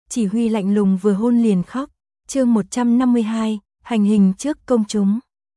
chỉ huy lạnh lùng vừa hôn liền khóc. Chương 152, hành hình trước công chúng.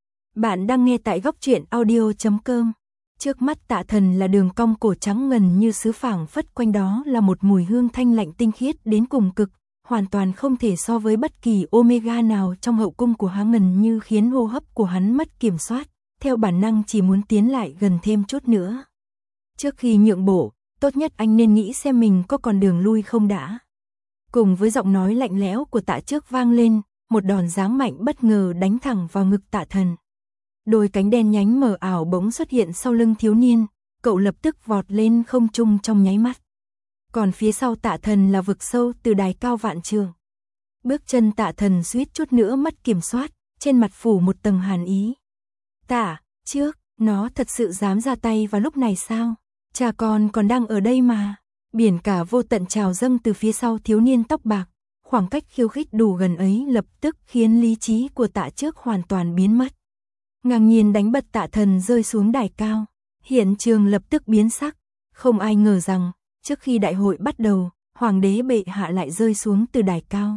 Bạn đang nghe tại góc truyện audio.com. Trước mắt Tạ Thần là đường cong cổ trắng ngần như sứ, phảng phất quanh đó là một mùi hương thanh lạnh tinh khiết đến cùng cực, hoàn toàn không thể so với bất kỳ omega nào trong hậu cung của hắn, ngần như khiến hô hấp của hắn mất kiểm soát, theo bản năng chỉ muốn tiến lại gần thêm chút nữa. Trước khi nhượng bộ, tốt nhất anh nên nghĩ xem mình có còn đường lui không đã. Cùng với giọng nói lạnh lẽo của Tạ Trước vang lên, một đòn giáng mạnh bất ngờ đánh thẳng vào ngực Tạ Thần. Đôi cánh đen nhánh mờ ảo bỗng xuất hiện sau lưng thiếu niên, cậu lập tức vọt lên không trung trong nháy mắt. Còn phía sau Tạ Thần là vực sâu từ đài cao vạn trượng. Bước chân Tạ Thần suýt chút nữa mất kiểm soát, trên mặt phủ một tầng hàn ý. Tạ Trước, nó thật sự dám ra tay vào lúc này sao? Cha con còn đang ở đây mà. Biển cả vô tận trào dâng từ phía sau thiếu niên tóc bạc, khoảng cách khiêu khích đủ gần ấy lập tức khiến lý trí của Tạ Trước hoàn toàn biến mất. Ngang nhiên đánh bật Tạ Thần rơi xuống đài cao, hiện trường lập tức biến sắc, không ai ngờ rằng, trước khi đại hội bắt đầu, Hoàng đế bệ hạ lại rơi xuống từ đài cao.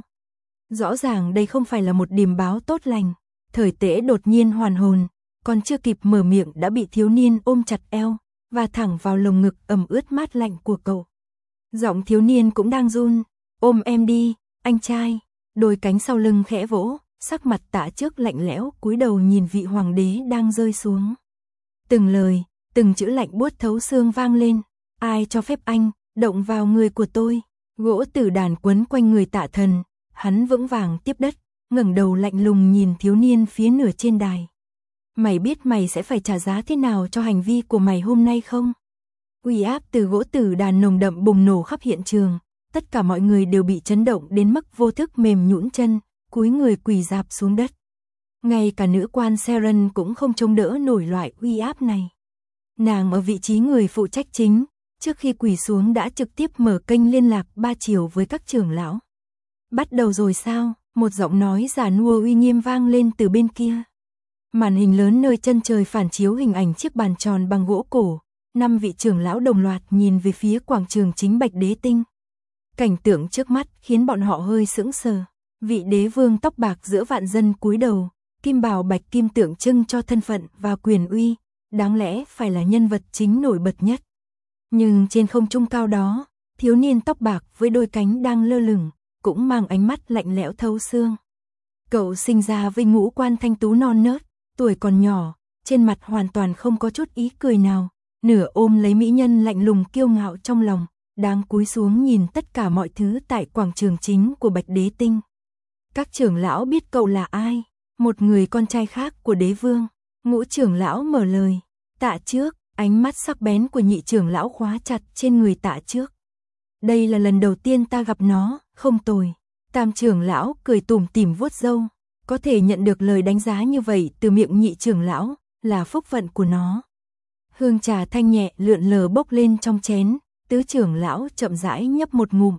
Rõ ràng đây không phải là một điềm báo tốt lành, Thời Tế đột nhiên hoàn hồn, còn chưa kịp mở miệng đã bị thiếu niên ôm chặt eo, và thẳng vào lồng ngực ẩm ướt mát lạnh của cậu. Giọng thiếu niên cũng đang run, ôm em đi, anh trai, đôi cánh sau lưng khẽ vỗ, sắc mặt Tạ Trước lạnh lẽo cúi đầu nhìn vị hoàng đế đang rơi xuống. Từng lời, từng chữ lạnh buốt thấu xương vang lên, ai cho phép anh động vào người của tôi? Gỗ tử đàn quấn quanh người Tạ Thần, hắn vững vàng tiếp đất, ngẩng đầu lạnh lùng nhìn thiếu niên phía nửa trên đài. Mày biết mày sẽ phải trả giá thế nào cho hành vi của mày hôm nay không? Uy áp từ gỗ tử đàn nồng đậm bùng nổ khắp hiện trường, tất cả mọi người đều bị chấn động đến mức vô thức mềm nhũn chân, cúi người quỳ rạp xuống đất. Ngay cả nữ quan Seren cũng không chống đỡ nổi loại uy áp này. Nàng ở vị trí người phụ trách chính, trước khi quỳ xuống đã trực tiếp mở kênh liên lạc 3 chiều với các trưởng lão. Bắt đầu rồi sao? Một giọng nói già nua uy nghiêm vang lên từ bên kia. Màn hình lớn nơi chân trời phản chiếu hình ảnh chiếc bàn tròn bằng gỗ cổ, 5 vị trưởng lão đồng loạt nhìn về phía quảng trường chính Bạch Đế Tinh. Cảnh tượng trước mắt khiến bọn họ hơi sững sờ. Vị đế vương tóc bạc giữa vạn dân cúi đầu, kim bào bạch kim tượng trưng cho thân phận và quyền uy, đáng lẽ phải là nhân vật chính nổi bật nhất. Nhưng trên không trung cao đó, thiếu niên tóc bạc với đôi cánh đang lơ lửng, cũng mang ánh mắt lạnh lẽo thấu xương. Cậu sinh ra với ngũ quan thanh tú non nớt, tuổi còn nhỏ, trên mặt hoàn toàn không có chút ý cười nào, nửa ôm lấy mỹ nhân lạnh lùng kiêu ngạo trong lòng, đang cúi xuống nhìn tất cả mọi thứ tại quảng trường chính của Bạch Đế Tinh. Các trưởng lão biết cậu là ai, một người con trai khác của đế vương. Ngũ trưởng lão mở lời, Tạ Trước, ánh mắt sắc bén của nhị trưởng lão khóa chặt trên người Tạ Trước. Đây là lần đầu tiên ta gặp nó, không tồi. Tam trưởng lão cười tủm tỉm vuốt râu, có thể nhận được lời đánh giá như vậy từ miệng nhị trưởng lão, là phúc phận của nó. Hương trà thanh nhẹ lượn lờ bốc lên trong chén, tứ trưởng lão chậm rãi nhấp một ngụm.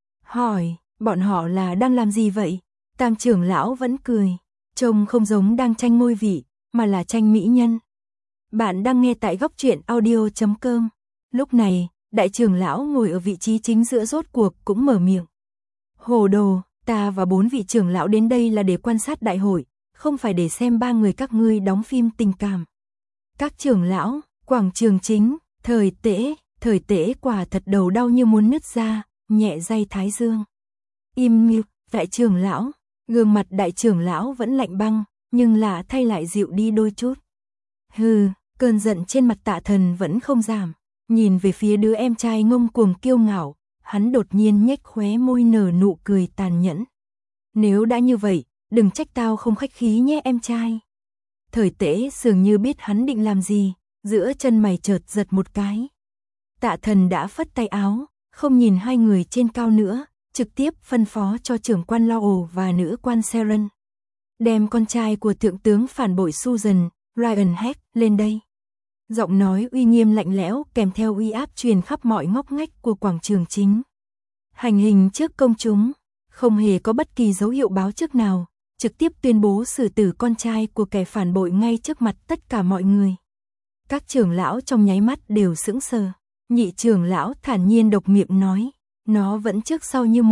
Hỏi, bọn họ là đang làm gì vậy? Tam trưởng lão vẫn cười, trông không giống đang tranh ngôi vị, mà là tranh mỹ nhân. Bạn đang nghe tại góc truyện audio.com. Lúc này, đại trưởng lão ngồi ở vị trí chính giữa rốt cuộc cũng mở miệng. Hồ đồ, ta và 4 vị trưởng lão đến đây là để quan sát đại hội, không phải để xem 3 người các ngươi đóng phim tình cảm. Các trưởng lão, quảng trường chính, Thời Tế quả thật đầu đau như muốn nứt ra, nhẹ day thái dương. Im miệng, đại trưởng lão. Gương mặt đại trưởng lão vẫn lạnh băng, nhưng lạ thay lại dịu đi đôi chút. Hừ, cơn giận trên mặt Tạ Thần vẫn không giảm. Nhìn về phía đứa em trai ngông cuồng kiêu ngạo, hắn đột nhiên nhếch khóe môi nở nụ cười tàn nhẫn. Nếu đã như vậy, đừng trách tao không khách khí nhé em trai. Thời Tế dường như biết hắn định làm gì, giữa chân mày chợt giật một cái. Tạ Thần đã phất tay áo, không nhìn hai người trên cao nữa, trực tiếp phân phó cho trưởng quan Lao và nữ quan Seren. Đem con trai của thượng tướng phản bội Susan, Ryan Heck, lên đây. Giọng nói uy nghiêm lạnh lẽo kèm theo uy áp truyền khắp mọi ngóc ngách của quảng trường chính. Hành hình trước công chúng, không hề có bất kỳ dấu hiệu báo trước nào, trực tiếp tuyên bố xử tử con trai của kẻ phản bội ngay trước mặt tất cả mọi người. Các trưởng lão trong nháy mắt đều sững sờ. Nhị trưởng lão thản nhiên độc miệng nói, nó vẫn trước sau như một,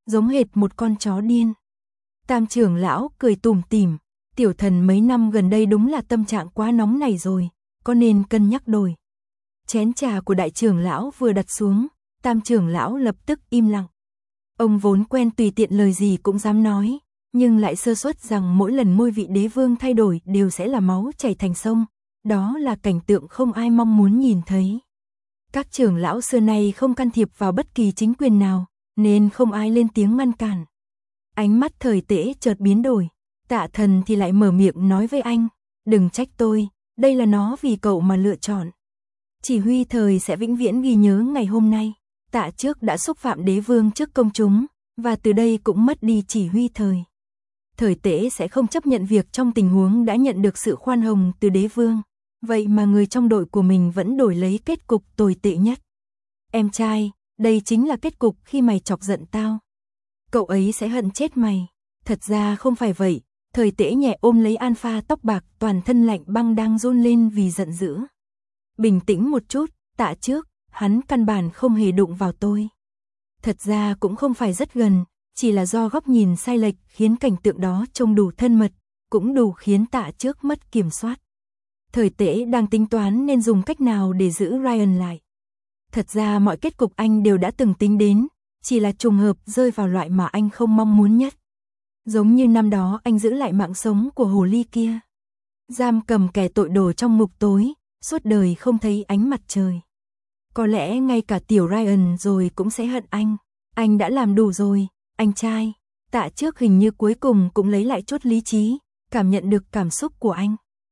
giống hệt một con chó điên. Tam trưởng lão cười tủm tỉm, tiểu thần mấy năm gần đây đúng là tâm trạng quá nóng này rồi, có nên cân nhắc đổi. Chén trà của đại trưởng lão vừa đặt xuống, tam trưởng lão lập tức im lặng. Ông vốn quen tùy tiện lời gì cũng dám nói, nhưng lại sơ suất rằng mỗi lần ngôi vị đế vương thay đổi đều sẽ là máu chảy thành sông, đó là cảnh tượng không ai mong muốn nhìn thấy. Các trưởng lão xưa nay không can thiệp vào bất kỳ chính quyền nào, nên không ai lên tiếng ngăn cản. Ánh mắt Thời Tễ chợt biến đổi, Tạ Thần thì lại mở miệng nói với anh, đừng trách tôi, đây là nó vì cậu mà lựa chọn. Chỉ huy Thời sẽ vĩnh viễn ghi nhớ ngày hôm nay, Tạ trước đã xúc phạm đế vương trước công chúng, và từ đây cũng mất đi chỉ huy Thời. Thời Tễ sẽ không chấp nhận việc trong tình huống đã nhận được sự khoan hồng từ đế vương, vậy mà người trong đội của mình vẫn đổi lấy kết cục tồi tệ nhất. Em trai, đây chính là kết cục khi mày chọc giận tao. Cậu ấy sẽ hận chết mày. Thật ra không phải vậy, Thời Tễ nhẹ ôm lấy Alpha tóc bạc toàn thân lạnh băng đang run lên vì giận dữ. Bình tĩnh một chút, Tạ trước, hắn căn bản không hề đụng vào tôi. Thật ra cũng không phải rất gần, chỉ là do góc nhìn sai lệch khiến cảnh tượng đó trông đủ thân mật, cũng đủ khiến Tạ trước mất kiểm soát. Thời Tễ đang tính toán nên dùng cách nào để giữ Ryan lại. Thật ra mọi kết cục anh đều đã từng tính đến, chỉ là trùng hợp rơi vào loại mà anh không mong muốn nhất. Giống như năm đó anh giữ lại mạng sống của hồ ly kia. Giam cầm kẻ tội đồ trong ngục tối, suốt đời không thấy ánh mặt trời. Có lẽ ngay cả tiểu Ryan rồi cũng sẽ hận anh đã làm đủ rồi, anh trai. Tạ trước hình như cuối cùng cũng lấy lại chút lý trí, cảm nhận được cảm xúc của anh.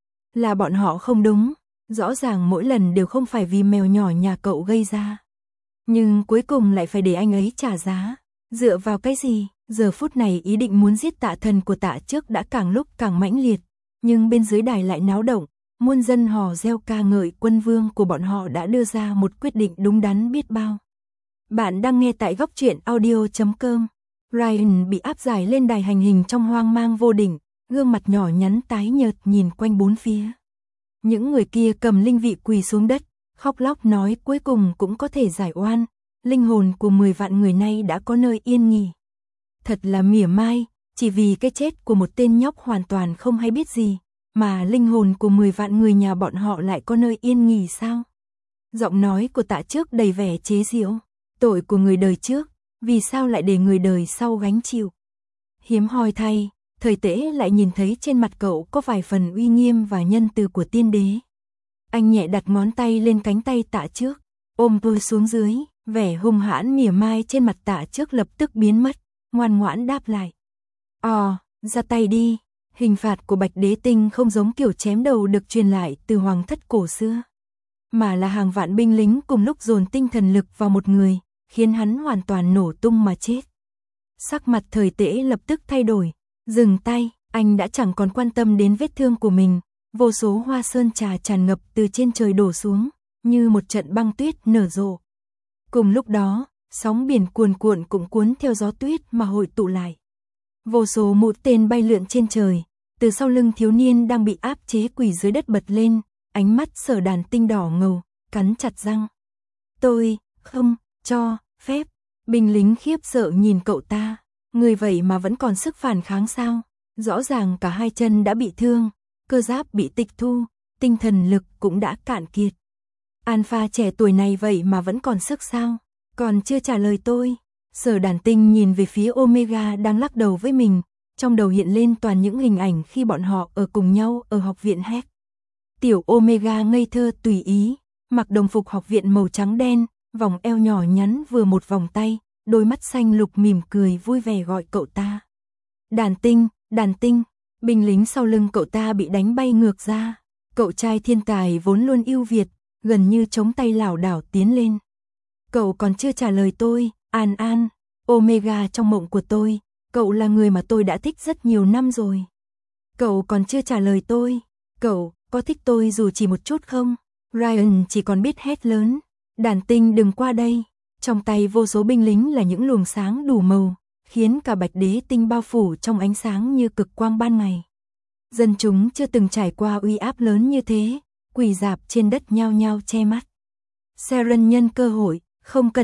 Là bọn họ không đúng, rõ ràng mỗi lần đều không phải vì mèo nhỏ nhà cậu gây ra. Nhưng cuối cùng lại phải để anh ấy trả giá. Dựa vào cái gì? Giờ phút này ý định muốn giết Tạ Thần của Tạ trước đã càng lúc càng mãnh liệt, nhưng bên dưới đài lại náo động, muôn dân hò reo ca ngợi quân vương của bọn họ đã đưa ra một quyết định đúng đắn biết bao. Bạn đang nghe tại góc truyện audio.com. Ryan bị áp giải lên đài hành hình trong hoang mang vô định, gương mặt nhỏ nhắn tái nhợt nhìn quanh bốn phía. Những người kia cầm linh vị quỳ xuống đất, khóc lóc nói cuối cùng cũng có thể giải oan, linh hồn của 10 vạn người nay đã có nơi yên nghỉ. Thật là mỉa mai, chỉ vì cái chết của một tên nhóc hoàn toàn không hay biết gì, mà linh hồn của 10 vạn người nhà bọn họ lại có nơi yên nghỉ sao? Giọng nói của Tạ trước đầy vẻ chế giễu, tội của người đời trước, vì sao lại để người đời sau gánh chịu? Hiếm hoi thay, Thời Tễ lại nhìn thấy trên mặt cậu có vài phần uy nghiêm và nhân từ của tiên đế. Anh nhẹ đặt ngón tay lên cánh tay Tạ trước, ôm tôi xuống dưới, vẻ hung hãn mỉa mai trên mặt Tạ trước lập tức biến mất, ngoan ngoãn đáp lại. Ra tay đi. Hình phạt của Bạch Đế Tinh không giống kiểu chém đầu được truyền lại từ hoàng thất cổ xưa, mà là hàng vạn binh lính cùng lúc dồn tinh thần lực vào một người, khiến hắn hoàn toàn nổ tung mà chết. Sắc mặt Thời Tễ lập tức thay đổi, dừng tay, anh đã chẳng còn quan tâm đến vết thương của mình, vô số hoa sơn trà tràn ngập từ trên trời đổ xuống, như một trận băng tuyết nở rộ. Cùng lúc đó, sóng biển cuồn cuộn cũng cuốn theo gió tuyết mà hội tụ lại. Vô số mũi tên bay lượn trên trời, từ sau lưng thiếu niên đang bị áp chế quỳ dưới đất bật lên, ánh mắt Sở Đàn Tinh đỏ ngầu, cắn chặt răng. Tôi không cho phép. Binh lính khiếp sợ nhìn cậu ta, người vậy mà vẫn còn sức phản kháng sao? Rõ ràng cả hai chân đã bị thương, cơ giáp bị tịch thu, tinh thần lực cũng đã cạn kiệt. Alpha trẻ tuổi này vậy mà vẫn còn sức sao? Còn chưa trả lời tôi. Sở Đàn Tinh nhìn về phía Omega đang lắc đầu với mình, trong đầu hiện lên toàn những hình ảnh khi bọn họ ở cùng nhau ở học viện Heck. Tiểu Omega ngây thơ tùy ý, mặc đồng phục học viện màu trắng đen, vòng eo nhỏ nhắn vừa một vòng tay, đôi mắt xanh lục mỉm cười vui vẻ gọi cậu ta. Đàn Tinh, binh lính sau lưng cậu ta bị đánh bay ngược ra. Cậu trai thiên tài vốn luôn ưu việt, gần như chống tay lảo đảo tiến lên. Cậu còn chưa trả lời tôi, An, Omega trong mộng của tôi, cậu là người mà tôi đã thích rất nhiều năm rồi. Cậu còn chưa trả lời tôi, cậu có thích tôi dù chỉ một chút không? Ryan chỉ còn biết hét lớn, Đàn Tinh đừng qua đây. Trong tay vô số binh lính là những luồng sáng đủ màu, khiến cả Bạch Đế Tinh bao phủ trong ánh sáng như cực quang ban ngày. Dân chúng chưa từng trải qua uy áp lớn như thế, quỳ rạp trên đất nhao nhao che mắt. Seren nhân cơ hội, không cẩn thận,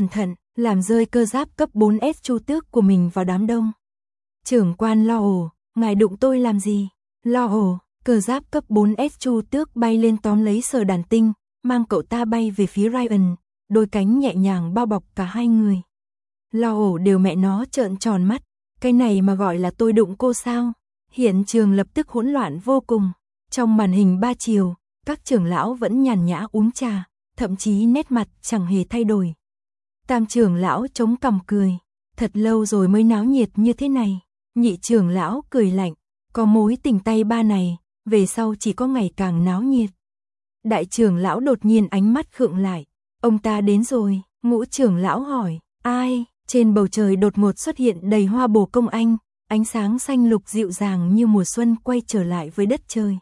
làm rơi cơ giáp cấp 4S Chu Tước của mình vào đám đông. Trưởng quan lo ồ, ngài đụng tôi làm gì? Lo ồ, cơ giáp cấp 4S Chu Tước bay lên tóm lấy Sở Đàn Tinh, mang cậu ta bay về phía Ryan, đôi cánh nhẹ nhàng bao bọc cả hai người. Lo ồ đều mẹ nó trợn tròn mắt, cái này mà gọi là tôi đụng cô sao? Hiện trường lập tức hỗn loạn vô cùng. Trong màn hình 3 chiều, các trưởng lão vẫn nhàn nhã uống trà, thậm chí nét mặt chẳng hề thay đổi. Tam trưởng lão chống cằm cười, thật lâu rồi mới náo nhiệt như thế này. Nhị trưởng lão cười lạnh, có mối tình tay ba này, về sau chỉ có ngày càng náo nhiệt. Đại trưởng lão đột nhiên ánh mắt khựng lại, ông ta đến rồi. Ngũ trưởng lão hỏi, ai? Trên bầu trời đột ngột xuất hiện đầy hoa bồ công anh, ánh sáng xanh lục dịu dàng như mùa xuân quay trở lại với đất trời.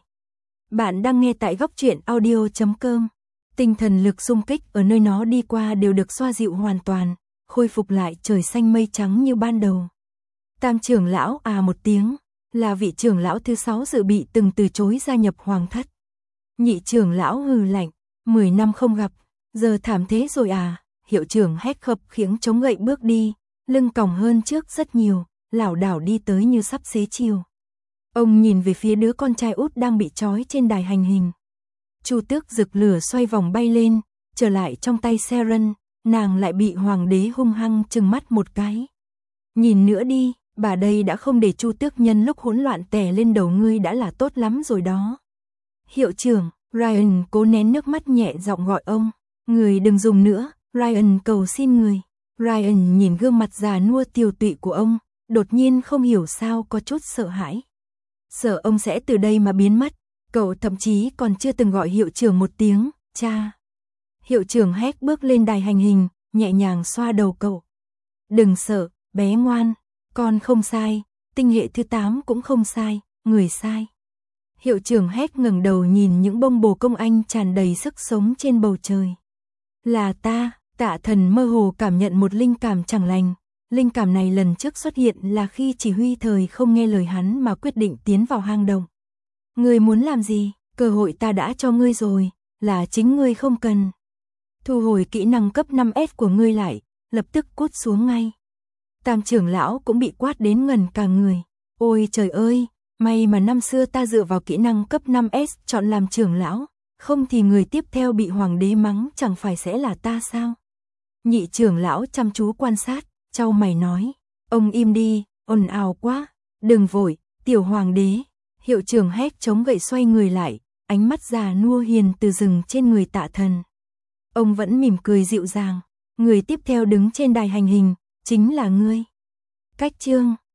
Bạn đang nghe tại góc truyện audio.com. Tinh thần lực xung kích ở nơi nó đi qua đều được xoa dịu hoàn toàn, khôi phục lại trời xanh mây trắng như ban đầu. Tam trưởng lão à một tiếng, là vị trưởng lão thứ 6 dự bị từng từ chối gia nhập hoàng thất. Nhị trưởng lão hừ lạnh, 10 năm không gặp, giờ thảm thế rồi à? Hiệu trưởng hét khập khiễng chống gậy bước đi, lưng còng hơn trước rất nhiều, lảo đảo đi tới như sắp xế chiều. Ông nhìn về phía đứa con trai út đang bị trói trên đài hành hình. Chu Tước rực lửa xoay vòng bay lên, trở lại trong tay Seren, nàng lại bị hoàng đế hung hăng trừng mắt một cái. Nhìn nữa đi, bà đây đã không để Chu Tước nhân lúc hỗn loạn tè lên đầu ngươi đã là tốt lắm rồi đó. Hiệu trưởng, Ryan cố nén nước mắt nhẹ giọng gọi ông. Người đừng dùng nữa, Ryan cầu xin người. Ryan nhìn gương mặt già nua tiều tụy của ông, đột nhiên không hiểu sao có chút sợ hãi. Sợ ông sẽ từ đây mà biến mất. Cậu thậm chí còn chưa từng gọi hiệu trưởng một tiếng, cha. Hiệu trưởng hét bước lên đài hành hình, nhẹ nhàng xoa đầu cậu. Đừng sợ, bé ngoan, con không sai, tinh hệ thứ 8 cũng không sai, người sai. Hiệu trưởng hét ngẩng đầu nhìn những bông bồ công anh tràn đầy sức sống trên bầu trời. Là ta, Tạ Thần mơ hồ cảm nhận một linh cảm chẳng lành. Linh cảm này lần trước xuất hiện là khi chỉ huy thời không nghe lời hắn mà quyết định tiến vào hang động. Ngươi muốn làm gì? Cơ hội ta đã cho ngươi rồi, là chính ngươi không cần. Thu hồi kỹ năng cấp 5S của ngươi lại, lập tức cút xuống ngay. Tam trưởng lão cũng bị quát đến ngần cả người. Ôi trời ơi, may mà năm xưa ta dựa vào kỹ năng cấp 5S chọn làm trưởng lão, không thì người tiếp theo bị hoàng đế mắng chẳng phải sẽ là ta sao? Nhị trưởng lão chăm chú quan sát, chau mày nói, ông im đi, ồn ào quá, đừng vội, tiểu hoàng đế. Hiệu trưởng hét chống gậy xoay người lại, ánh mắt già nua hiền từ rừng trên người Tạ Thần. Ông vẫn mỉm cười dịu dàng, người tiếp theo đứng trên đài hành hình, chính là ngươi. Cách chương